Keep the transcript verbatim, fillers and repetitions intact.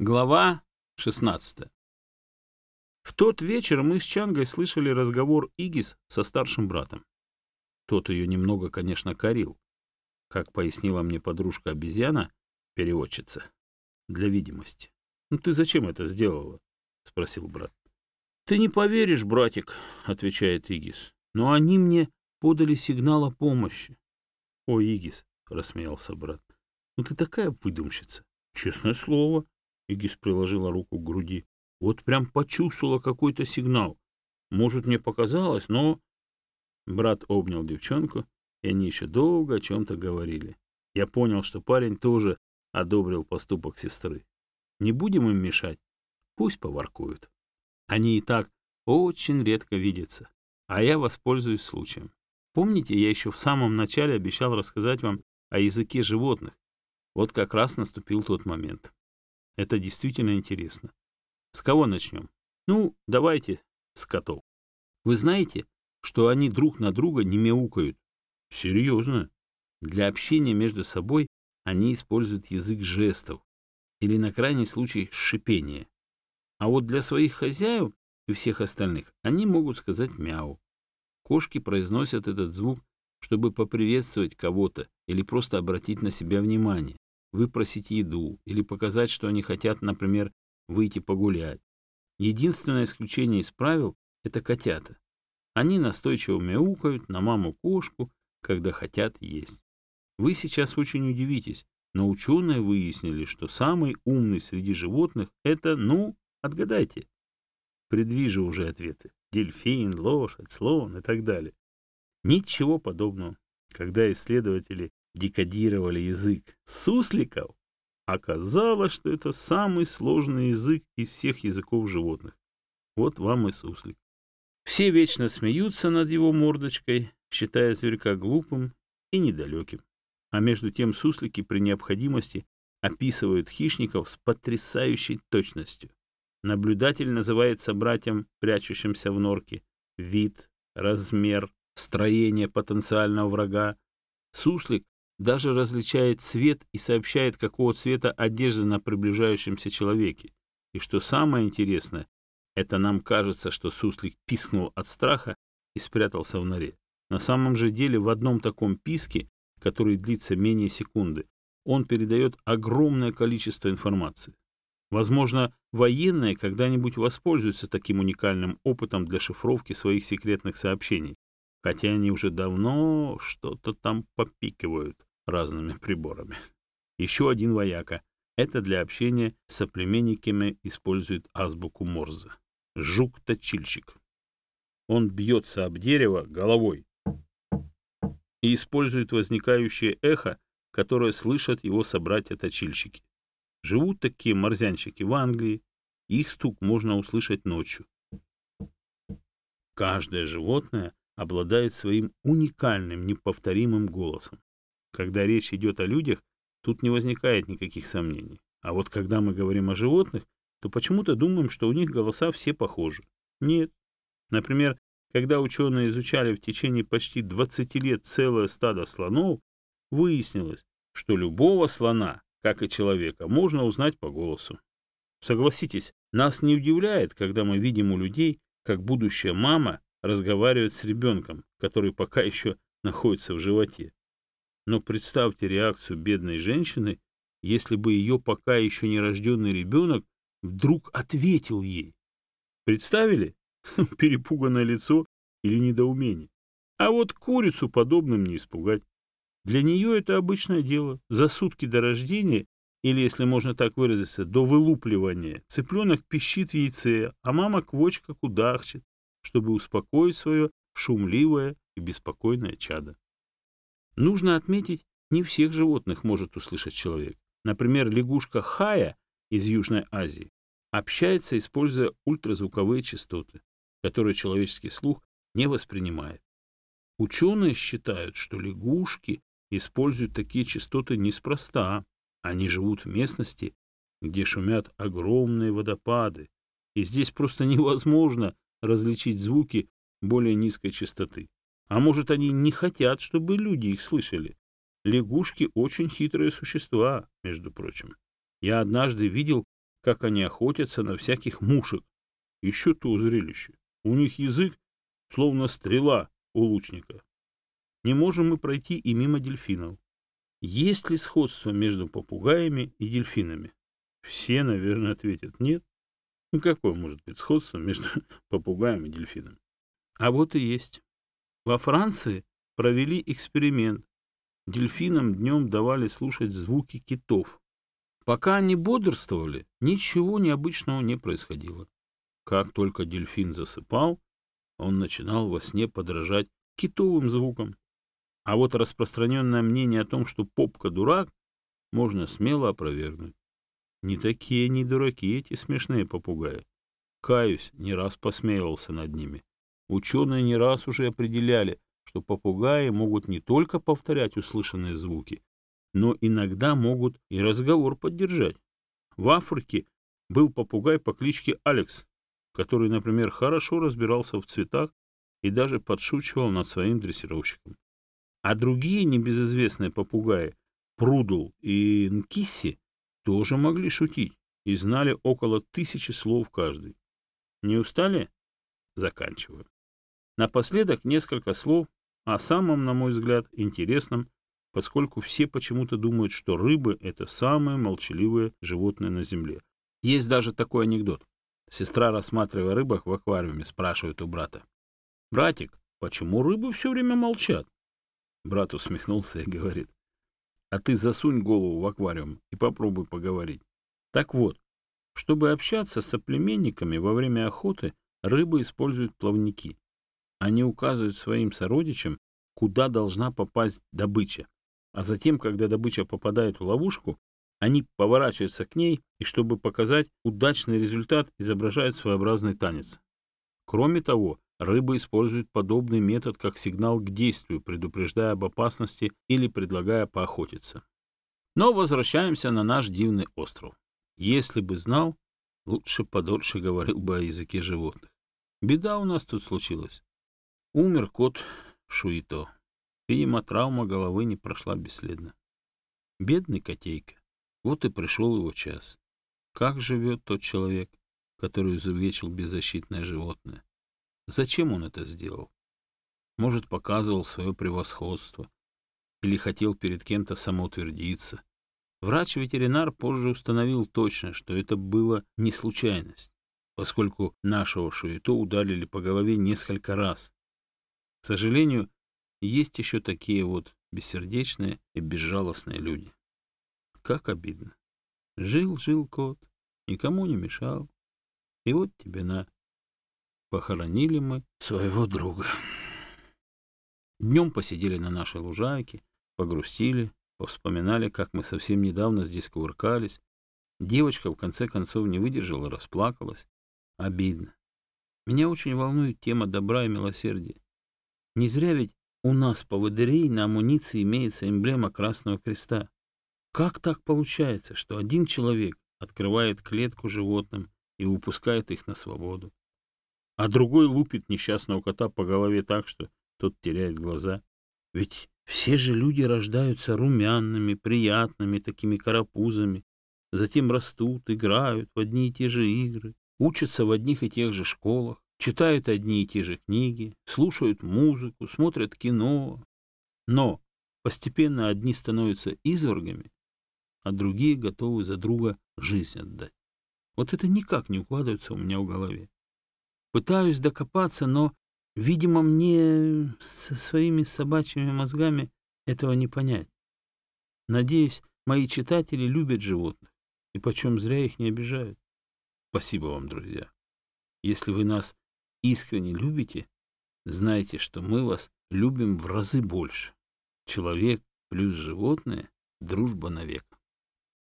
Глава шестнадцатая. В тот вечер мы с Чангой слышали разговор Игис со старшим братом. Тот ее немного, конечно, корил. Как пояснила мне подружка-обезьяна, переводчица, для видимости. «Ну ты зачем это сделала?» — спросил брат. «Ты не поверишь, братик», — отвечает Игис, «но они мне подали сигнал о помощи». «О, Игис», — рассмеялся брат, — «ну ты такая выдумщица». «Честное слово». Игис приложила руку к груди. Вот прям почувствовала какой-то сигнал. Может, мне показалось, но... Брат обнял девчонку, и они еще долго о чем-то говорили. Я понял, что парень тоже одобрил поступок сестры. Не будем им мешать, пусть поворкуют. Они и так очень редко видятся, а я воспользуюсь случаем. Помните, я еще в самом начале обещал рассказать вам о языке животных? Вот как раз наступил тот момент. Это действительно интересно. С кого начнем? Ну, давайте с котов. Вы знаете, что они друг на друга не мяукают? Серьезно? Для общения между собой они используют язык жестов или, на крайний случай, шипение. А вот для своих хозяев и всех остальных они могут сказать мяу. Кошки произносят этот звук, чтобы поприветствовать кого-то или просто обратить на себя внимание, выпросить еду или показать, что они хотят, например, выйти погулять. Единственное исключение из правил — это котята. Они настойчиво мяукают на маму-кошку, когда хотят есть. Вы сейчас очень удивитесь, но ученые выяснили, что самый умный среди животных — это, ну, отгадайте. Предвижу уже ответы. Дельфин, лошадь, слон и так далее. Ничего подобного. Когда исследователи декодировали язык сусликов, оказалось, что это самый сложный язык из всех языков животных. Вот вам и суслик. Все вечно смеются над его мордочкой, считая зверька глупым и недалеким. А между тем суслики при необходимости описывают хищников с потрясающей точностью. Наблюдатель называет собратьям, прячущимся в норке, вид, размер, строение потенциального врага. Суслик даже различает цвет и сообщает, какого цвета одежда на приближающемся человеке. И что самое интересное, это нам кажется, что суслик пискнул от страха и спрятался в норе. На самом же деле в одном таком писке, который длится менее секунды, он передает огромное количество информации. Возможно, военные когда-нибудь воспользуются таким уникальным опытом для шифровки своих секретных сообщений, хотя они уже давно что-то там попикивают разными приборами. Еще один вояка. Это для общения с соплеменниками использует азбуку Морзе. Жук-точильщик. Он бьется об дерево головой и использует возникающее эхо, которое слышат его собратья-точильщики. Живут такие морзянщики в Англии, их стук можно услышать ночью. Каждое животное обладает своим уникальным, неповторимым голосом. Когда речь идет о людях, тут не возникает никаких сомнений. А вот когда мы говорим о животных, то почему-то думаем, что у них голоса все похожи. Нет. Например, когда ученые изучали в течение почти двадцати лет целое стадо слонов, выяснилось, что любого слона, как и человека, можно узнать по голосу. Согласитесь, нас не удивляет, когда мы видим у людей, как будущая мама разговаривает с ребенком, который пока еще находится в животе. Но представьте реакцию бедной женщины, если бы ее пока еще не рожденный ребенок вдруг ответил ей. Представили? Перепуганное лицо или недоумение. А вот курицу подобным не испугать. Для нее это обычное дело. За сутки до рождения, или, если можно так выразиться, до вылупливания, цыпленок пищит в яйце, а мама квочка кудахчет, чтобы успокоить свое шумливое и беспокойное чадо. Нужно отметить, не всех животных может услышать человек. Например, лягушка Хая из Южной Азии общается, используя ультразвуковые частоты, которые человеческий слух не воспринимает. Ученые считают, что лягушки используют такие частоты неспроста. Они живут в местности, где шумят огромные водопады, и здесь просто невозможно различить звуки более низкой частоты. А может, они не хотят, чтобы люди их слышали? Лягушки очень хитрые существа, между прочим. Я однажды видел, как они охотятся на всяких мушек. Еще то зрелище. У них язык, словно стрела у лучника. Не можем мы пройти и мимо дельфинов. Есть ли сходство между попугаями и дельфинами? Все, наверное, ответят нет. Ну, какое может быть сходство между попугаем и дельфином? А вот и есть. Во Франции провели эксперимент. Дельфинам днем давали слушать звуки китов. Пока они бодрствовали, ничего необычного не происходило. Как только дельфин засыпал, он начинал во сне подражать китовым звукам. А вот распространенное мнение о том, что попка дурак, можно смело опровергнуть. Не такие они дураки, эти смешные попугаи. Каюсь, не раз посмеивался над ними. Ученые не раз уже определяли, что попугаи могут не только повторять услышанные звуки, но иногда могут и разговор поддержать. В Африке был попугай по кличке Алекс, который, например, хорошо разбирался в цветах и даже подшучивал над своим дрессировщиком. А другие небезызвестные попугаи, Прудл и Нкисси, тоже могли шутить и знали около тысячи слов каждый. Не устали? Заканчиваю. Напоследок несколько слов о самом, на мой взгляд, интересном, поскольку все почему-то думают, что рыбы — это самые молчаливые животные на земле. Есть даже такой анекдот. Сестра, рассматривая рыбок в аквариуме, спрашивает у брата: «Братик, почему рыбы все время молчат?» Брат усмехнулся и говорит: «А ты засунь голову в аквариум и попробуй поговорить». Так вот, чтобы общаться с соплеменниками во время охоты, рыбы используют плавники. Они указывают своим сородичам, куда должна попасть добыча. А затем, когда добыча попадает в ловушку, они поворачиваются к ней и, чтобы показать удачный результат, изображают своеобразный танец. Кроме того, рыбы используют подобный метод как сигнал к действию, предупреждая об опасности или предлагая поохотиться. Но возвращаемся на наш дивный остров. Если бы знал, лучше подольше говорил бы о языке животных. Беда у нас тут случилась. Умер кот Шуито. Видимо, травма головы не прошла бесследно. Бедный котейка. Вот и пришел его час. Как живет тот человек, который изувечил беззащитное животное? Зачем он это сделал? Может, показывал свое превосходство или хотел перед кем-то самоутвердиться. Врач-ветеринар позже установил точно, что это было не случайность, поскольку нашего Шуито ударили по голове несколько раз. К сожалению, есть еще такие вот бессердечные и безжалостные люди. Как обидно. Жил-жил кот, никому не мешал. И вот тебе на. Похоронили мы своего друга. Днем посидели на нашей лужайке, погрустили, повспоминали, как мы совсем недавно здесь кувыркались. Девочка в конце концов не выдержала, расплакалась. Обидно. Меня очень волнует тема добра и милосердия. Не зря ведь у нас, поводырей, на амуниции имеется эмблема Красного Креста. Как так получается, что один человек открывает клетку животным и выпускает их на свободу, а другой лупит несчастного кота по голове так, что тот теряет глаза? Ведь все же люди рождаются румяными, приятными такими карапузами, затем растут, играют в одни и те же игры, учатся в одних и тех же школах, читают одни и те же книги, слушают музыку, смотрят кино. Но постепенно одни становятся извергами, а другие готовы за друга жизнь отдать. Вот это никак не укладывается у меня в голове. Пытаюсь докопаться, но, видимо, мне со своими собачьими мозгами этого не понять. Надеюсь, мои читатели любят животных, и почем зря их не обижают. Спасибо вам, друзья. Если вы нас искренне любите, знайте, что мы вас любим в разы больше. Человек плюс животное — дружба навек.